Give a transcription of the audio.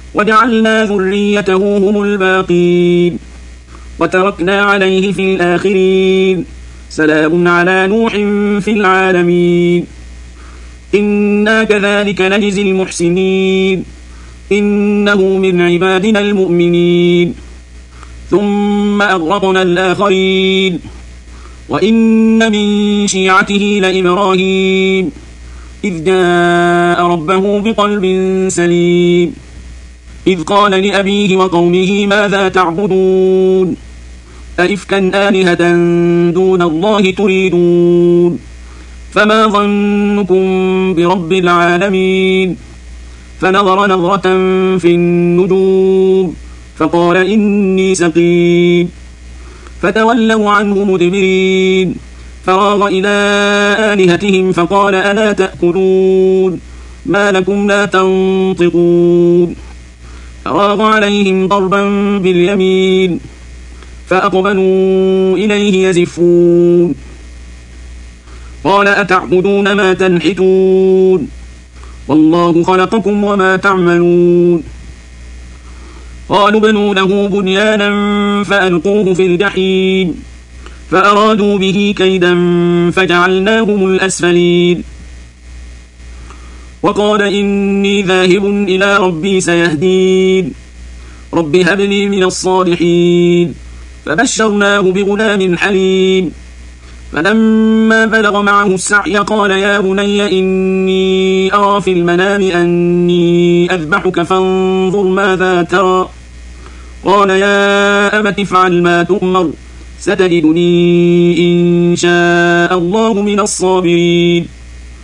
وجعلنا ذريته هم الباقين وتركنا عليه في الآخرين سلام على نوح في العالمين إنا كذلك نجزي المحسنين إنه من عبادنا المؤمنين ثم أغرقنا الآخرين وإن من شيعته لإبراهيم إذ جاء ربه بقلب سليم إذ قال لأبيه وقومه ماذا تعبدون أئفكا آلهة دون الله تريدون فما ظنكم برب العالمين فنظر نظرة في النجوم فقال إني سقيم فتولوا عنه مدبرين فراغ إلى آلهتهم فقال ألا تأكلون ما لكم لا تنطقون فراغ عليهم ضربا باليمين فأقبلوا إليه يزفون قال أتعبدون ما تنحتون والله خلقكم وما تعملون قالوا ابنوا له بنيانا فألقوه في الجحيم فأرادوا به كيدا فجعلناهم الأسفلين وقال إني ذاهب إلى ربي سيهدين رب هب لي من الصالحين فبشرناه بغلام حليم فلما بلغ معه السعي قال يا بني إني أرى في المنام أني أذبحك فانظر ماذا ترى قال يا أبت افعل ما تؤمر ستجدني إن شاء الله من الصابرين